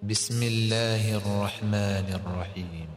بسم الله الرحمن الرحيم.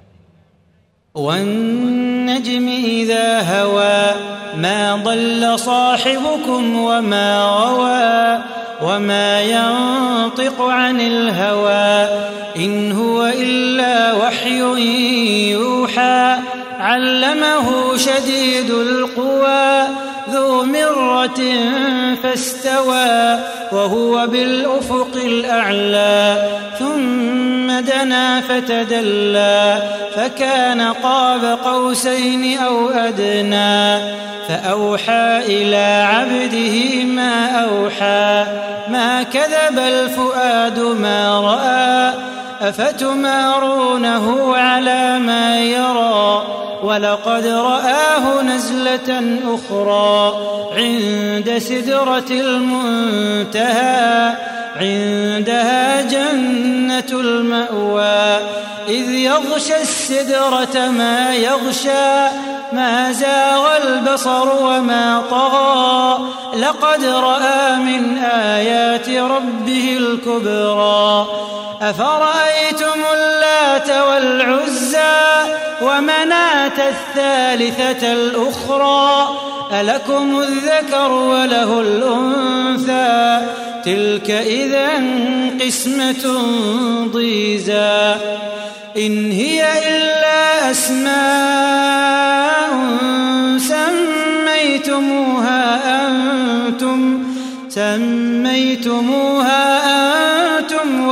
والنجم إذا هوى ما ضل صاحبكم وما غوى وما ينطق عن الهوى إن هو إلا وحي يوحى علمه شديد القوى ذو مرة فاستوى وهو بالأفق الأعلى ثم دنا فتدلى فكان قاب قوسين أو أدنى فأوحى إلى عبده ما أوحى ما كذب الفؤاد ما رأى أفتمارونه على ما يرى ولقد رآه نزلة أخرى عند سدرة المنتهى عندها جنة المأوى إذ يغشى السدرة ما يغشى ما زاغ البصر وما طغى لقد رأى من آيات ربه الكبرى أفرأيتم اللات والعزى ومناة الثالثة الأخرى ألكم الذكر وله الأنثى تلك إذا قسمة ضيزى إن هي إلا أسماء سميتموها أنتم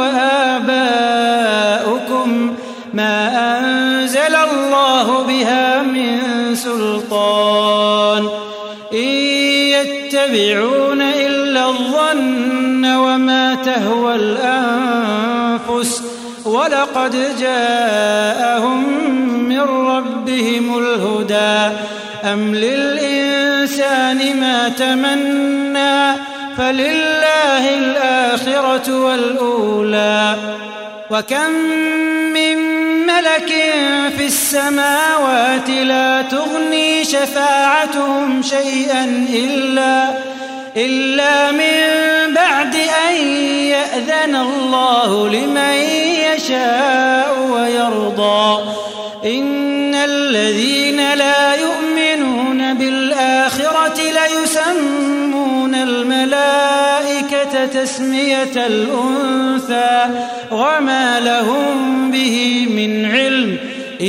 وآباؤكم ما أنزل الله بها من سلطان إن يتبعون إلا الظن وما تهوى الأنفس ولقد جاءهم من ربهم الهدى أم للإنسان ما تمنى فلله الآخرة والأولى وكم من ملك في السماوات لا تغني شفاعتهم شيئا إلا من بعد أن يأذن الله لمن يشاء ويرضى إن الذين لا يؤمنون بالآخرة ليسمون الملائكة تسمية الأنثى وما لهم به من علم إن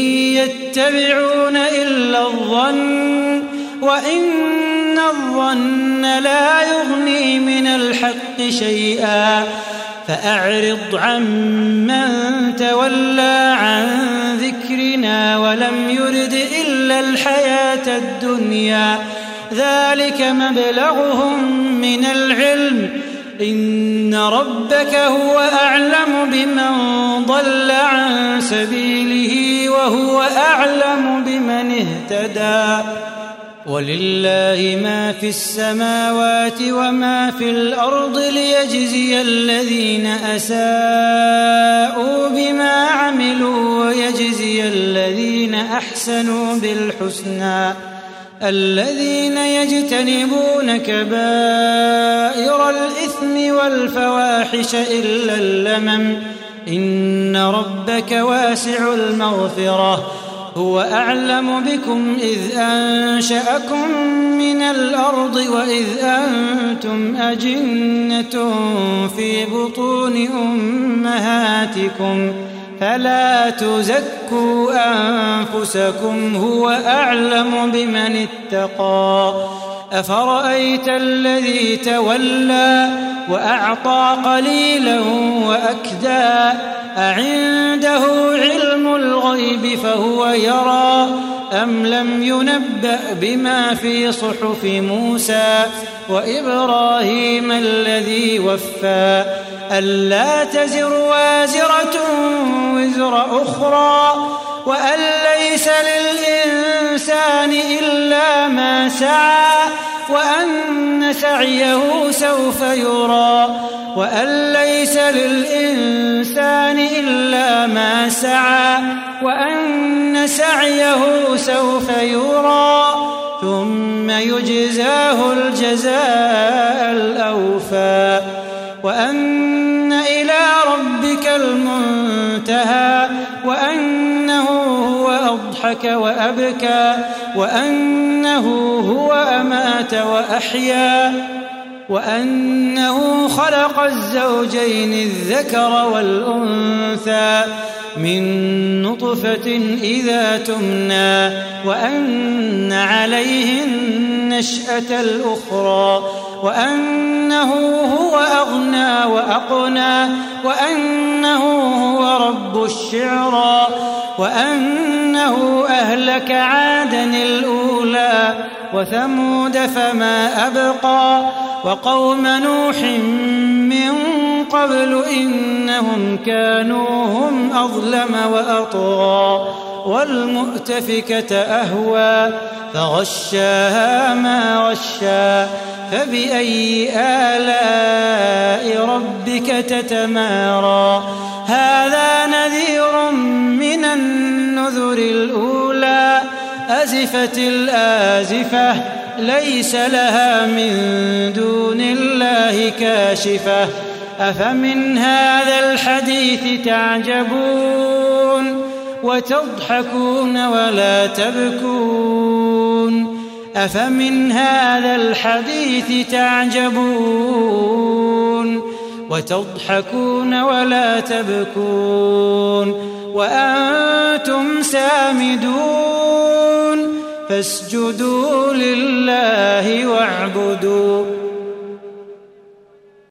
يتبعون إلا الظن وإن الظن لا يغني من الحق شيئا فأعرض عمن تولى عن ذكرنا ولم يرد إلا الحياة الدنيا ذلك مبلغهم من العلم إن ربك هو أعلم بمن ضل عن سبيله وهو أعلم بمن اهتدى ولله ما في السماوات وما في الأرض ليجزي الذين أساءوا بما عملوا ويجزي الذين أحسنوا بالحسنى الذين يجتنبون كبائر الإثم والفواحش إلا اللمم إن ربك واسع المغفرة هو أعلم بكم إذ أنشأكم من الأرض وإذ أنتم أجنة في بطون أمهاتكم فلا تزكوا أنفسكم هو أعلم بمن اتقى أفرأيت الذي تولى وأعطى قليلا وأكدى أعنده علم الغيب فهو يرى أم لم ينبأ بما في صحف موسى وإبراهيم الذي وفى ألا تزر وازرة وزر أخرى وأن ليس للإنسان إلا ما سعى وأن سعيه سوف يرى وأن ليس للإنسان إلا ما سعى وأن سعيه سوف يرى ثم يجزاه الجزاء الأوفى وأن إلى ربك المنتهى وأنه هو أضحك وأبكى وأنه هو أمات وأحيا وأنه خلق الزوجين الذكر والأنثى من نطفة إذا تمنى وأن عليه النشأة الأخرى وأنه هو أغنى وأقنى وأنه هو رب الشعرى وأنه أهلك عادا الأولى وثمود فما أبقى وقوم نوح من قبل إنهم كانوا هم أظلم وأطغى والمؤتفكة أهوى فغشاها ما غشى فبأي آلاء ربك تتمارى هذا نذير من النذر الأولى أزفت الآزفة ليس لها من دون الله كاشفة أفمن هذا الحديث تعجبون وتضحكون ولا تبكون أفمن هذا الحديث تعجبون وتضحكون ولا تبكون وأنتم سامدون فاسجدوا لله واعبدوا